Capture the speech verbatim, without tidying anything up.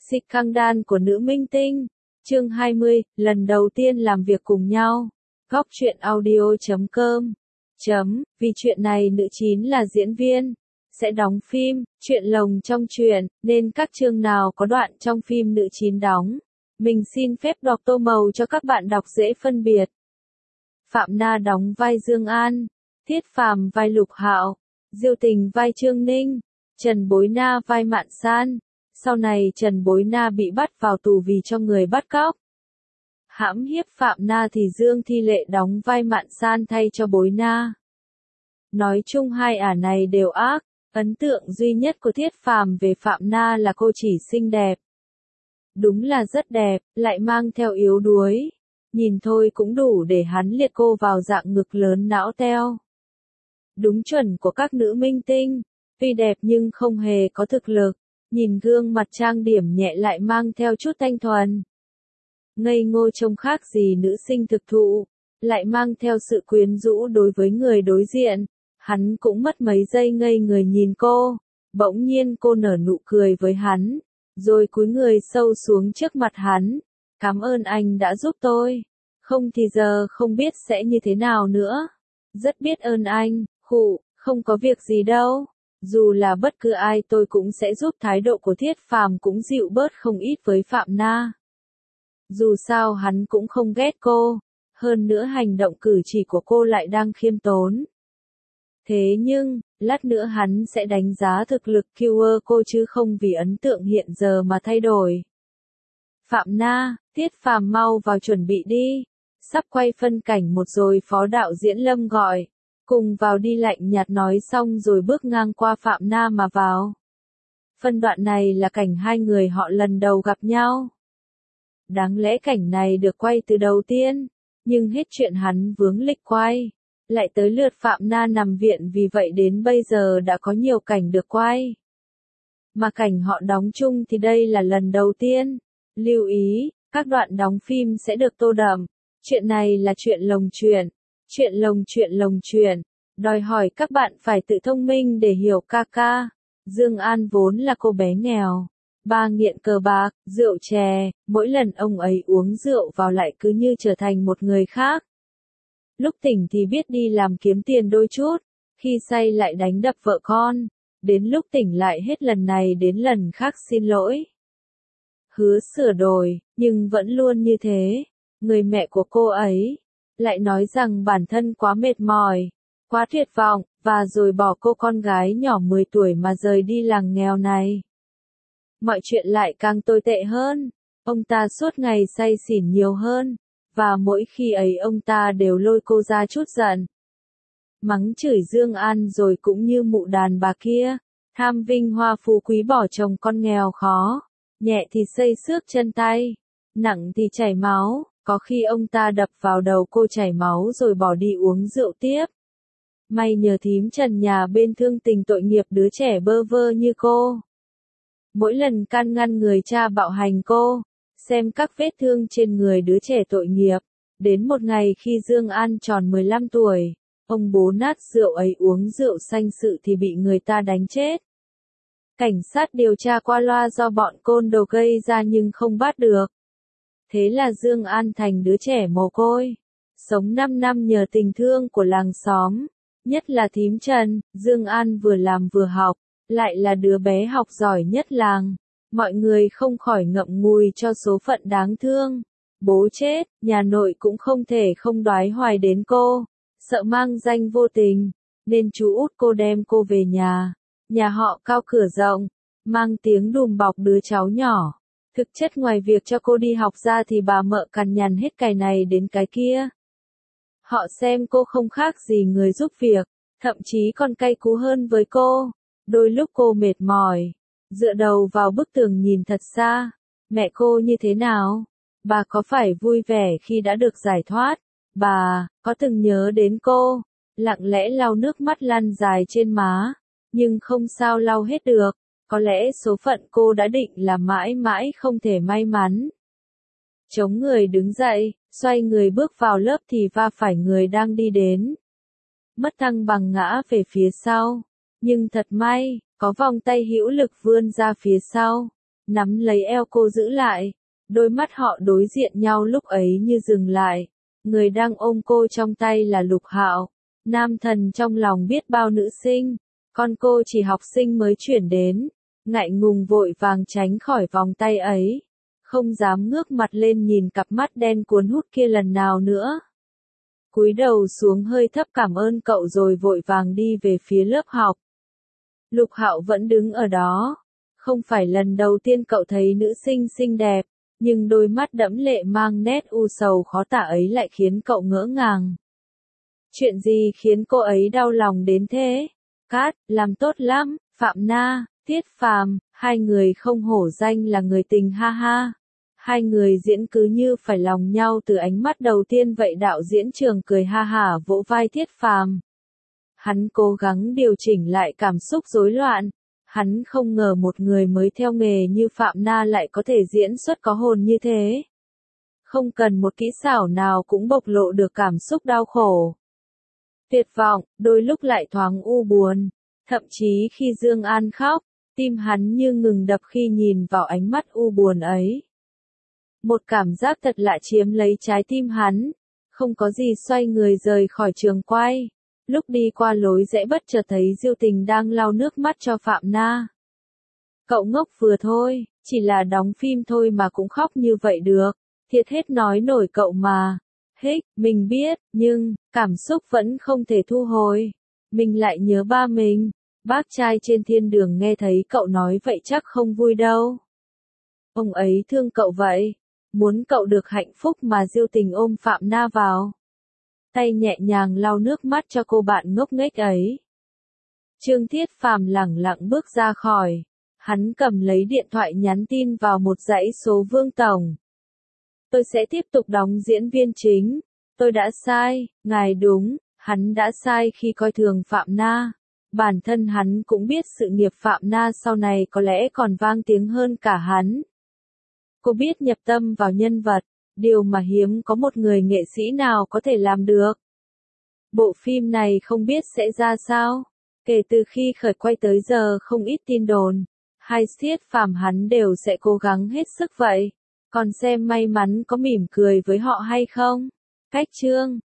Scandal của nữ minh tinh. Chương hai mươi, lần đầu tiên làm việc cùng nhau. Góc truyện audio chấm com. Chấm, vì chuyện này nữ chín là diễn viên, sẽ đóng phim, chuyện lồng trong truyện, nên các chương nào có đoạn trong phim nữ chín đóng. Mình xin phép đọc tô màu cho các bạn đọc dễ phân biệt. Phạm Na đóng vai Dương An, Thiết Phàm vai Lục Hạo, Diêu Tình vai Trương Ninh, Trần Bối Na vai Mạn San. Sau này Trần Bối Na bị bắt vào tù vì cho người bắt cóc hãm hiếp Phạm Na thì Dương Thi Lệ đóng vai Mạn San thay cho Bối Na. Nói chung hai ả này đều ác, ấn tượng duy nhất của Thiết Phàm về Phạm Na là cô chỉ xinh đẹp. Đúng là rất đẹp, lại mang theo yếu đuối. Nhìn thôi cũng đủ để hắn liệt cô vào dạng ngực lớn não teo. Đúng chuẩn của các nữ minh tinh, tuy đẹp nhưng không hề có thực lực. Nhìn gương mặt trang điểm nhẹ lại mang theo chút thanh thuần. Ngây ngô trông khác gì nữ sinh thực thụ, lại mang theo sự quyến rũ đối với người đối diện. Hắn cũng mất mấy giây ngây người nhìn cô, bỗng nhiên cô nở nụ cười với hắn, rồi cúi người sâu xuống trước mặt hắn. Cảm ơn anh đã giúp tôi, không thì giờ không biết sẽ như thế nào nữa. Rất biết ơn anh, khụ, không có việc gì đâu. Dù là bất cứ ai tôi cũng sẽ giúp. Thái độ của Thiết Phàm cũng dịu bớt không ít với Phạm Na. Dù sao hắn cũng không ghét cô, hơn nữa hành động cử chỉ của cô lại đang khiêm tốn. Thế nhưng, lát nữa hắn sẽ đánh giá thực lực Q cô chứ không vì ấn tượng hiện giờ mà thay đổi. Phạm Na, Thiết Phàm mau vào chuẩn bị đi. Sắp quay phân cảnh một rồi phó đạo diễn Lâm gọi. Cùng vào đi, lạnh nhạt nói xong rồi bước ngang qua Phạm Na mà vào. Phân đoạn này là cảnh hai người họ lần đầu gặp nhau. Đáng lẽ cảnh này được quay từ đầu tiên, nhưng hết chuyện hắn vướng lịch quay. Lại tới lượt Phạm Na nằm viện, vì vậy đến bây giờ đã có nhiều cảnh được quay. Mà cảnh họ đóng chung thì đây là lần đầu tiên. Lưu ý, các đoạn đóng phim sẽ được tô đậm. Chuyện này là chuyện lồng chuyện. Chuyện lồng chuyện lồng chuyện, đòi hỏi các bạn phải tự thông minh để hiểu ca ca. Dương An vốn là cô bé nghèo, ba nghiện cờ bạc, rượu chè, mỗi lần ông ấy uống rượu vào lại cứ như trở thành một người khác. Lúc tỉnh thì biết đi làm kiếm tiền đôi chút, khi say lại đánh đập vợ con, đến lúc tỉnh lại hết lần này đến lần khác xin lỗi. Hứa sửa đổi, nhưng vẫn luôn như thế. Người mẹ của cô ấy lại nói rằng bản thân quá mệt mỏi, quá tuyệt vọng, và rồi bỏ cô con gái nhỏ mười tuổi mà rời đi làng nghèo này. Mọi chuyện lại càng tồi tệ hơn, ông ta suốt ngày say xỉn nhiều hơn, và mỗi khi ấy ông ta đều lôi cô ra chút giận. Mắng chửi Dương An rồi cũng như mụ đàn bà kia, tham vinh hoa phú quý bỏ chồng con nghèo khó, nhẹ thì xây xước chân tay, nặng thì chảy máu. Có khi ông ta đập vào đầu cô chảy máu rồi bỏ đi uống rượu tiếp. May nhờ thím Trần nhà bên thương tình tội nghiệp đứa trẻ bơ vơ như cô. Mỗi lần can ngăn người cha bạo hành cô, xem các vết thương trên người đứa trẻ tội nghiệp. Đến một ngày khi Dương An tròn mười lăm tuổi, ông bố nát rượu ấy uống rượu sanh sự thì bị người ta đánh chết. Cảnh sát điều tra qua loa do bọn côn đồ gây ra nhưng không bắt được. Thế là Dương An thành đứa trẻ mồ côi, sống năm năm nhờ tình thương của làng xóm, nhất là thím Trần. Dương An vừa làm vừa học, lại là đứa bé học giỏi nhất làng. Mọi người không khỏi ngậm ngùi cho số phận đáng thương. Bố chết, nhà nội cũng không thể không đoái hoài đến cô, sợ mang danh vô tình, nên chú út cô đem cô về nhà. Nhà họ cao cửa rộng, mang tiếng đùm bọc đứa cháu nhỏ. Thực chất ngoài việc cho cô đi học ra thì bà mợ cằn nhằn hết cái này đến cái kia. Họ xem cô không khác gì người giúp việc, thậm chí còn cay cú hơn với cô. Đôi lúc cô mệt mỏi, dựa đầu vào bức tường nhìn thật xa. Mẹ cô như thế nào? Bà có phải vui vẻ khi đã được giải thoát? Bà có từng nhớ đến cô, lặng lẽ lau nước mắt lăn dài trên má, nhưng không sao lau hết được. Có lẽ số phận cô đã định là mãi mãi không thể may mắn. Chống người đứng dậy, xoay người bước vào lớp thì va phải người đang đi đến. Mất thăng bằng ngã về phía sau. Nhưng thật may, có vòng tay hữu lực vươn ra phía sau. nắm lấy eo cô giữ lại. Đôi mắt họ đối diện nhau lúc ấy như dừng lại. Người đang ôm cô trong tay là Lục Hạo. Nam thần trong lòng biết bao nữ sinh. Con cô chỉ học sinh mới chuyển đến. Ngại ngùng vội vàng tránh khỏi vòng tay ấy. Không dám ngước mặt lên nhìn cặp mắt đen cuốn hút kia lần nào nữa. Cúi đầu xuống hơi thấp cảm ơn cậu rồi vội vàng đi về phía lớp học. Lục Hạo vẫn đứng ở đó. Không phải lần đầu tiên cậu thấy nữ sinh xinh đẹp, nhưng đôi mắt đẫm lệ mang nét u sầu khó tả ấy lại khiến cậu ngỡ ngàng. Chuyện gì khiến cô ấy đau lòng đến thế? Cát, làm tốt lắm, Phạm Na, Tiết Phàm, hai người không hổ danh là người tình ha ha. Hai người diễn cứ như phải lòng nhau từ ánh mắt đầu tiên vậy. Đạo diễn Trường cười ha hả vỗ vai Tiết Phàm. Hắn cố gắng điều chỉnh lại cảm xúc rối loạn. Hắn không ngờ một người mới theo nghề như Phạm Na lại có thể diễn xuất có hồn như thế. Không cần một kỹ xảo nào cũng bộc lộ được cảm xúc đau khổ. Tuyệt vọng, đôi lúc lại thoáng u buồn. Thậm chí khi Dương An khóc, tim hắn như ngừng đập khi nhìn vào ánh mắt u buồn ấy. Một cảm giác thật lạ chiếm lấy trái tim hắn. Không có gì xoay người rời khỏi trường quay. Lúc đi qua lối rẽ bất chợt thấy Diêu Tình đang lau nước mắt cho Phạm Na. Cậu ngốc vừa thôi, chỉ là đóng phim thôi mà cũng khóc như vậy được. Thiệt hết nói nổi cậu mà. Hích, mình biết, nhưng, cảm xúc vẫn không thể thu hồi. Mình lại nhớ ba mình. Bác trai trên thiên đường nghe thấy cậu nói vậy chắc không vui đâu. Ông ấy thương cậu vậy. Muốn cậu được hạnh phúc mà. Diêu Tình ôm Phạm Na vào. Tay nhẹ nhàng lau nước mắt cho cô bạn ngốc nghếch ấy. Trương Thiết Phàm lẳng lặng bước ra khỏi. Hắn cầm lấy điện thoại nhắn tin vào một dãy số Vương Tổng. Tôi sẽ tiếp tục đóng diễn viên chính. Tôi đã sai, ngài đúng, hắn đã sai khi coi thường Phạm Na. Bản thân hắn cũng biết sự nghiệp Phạm Na sau này có lẽ còn vang tiếng hơn cả hắn. Cô biết nhập tâm vào nhân vật, điều mà hiếm có một người nghệ sĩ nào có thể làm được. Bộ phim này không biết sẽ ra sao. Kể từ khi khởi quay tới giờ không ít tin đồn. Hai Thiết Phàm hắn đều sẽ cố gắng hết sức vậy. Còn xem may mắn có mỉm cười với họ hay không. Cách chương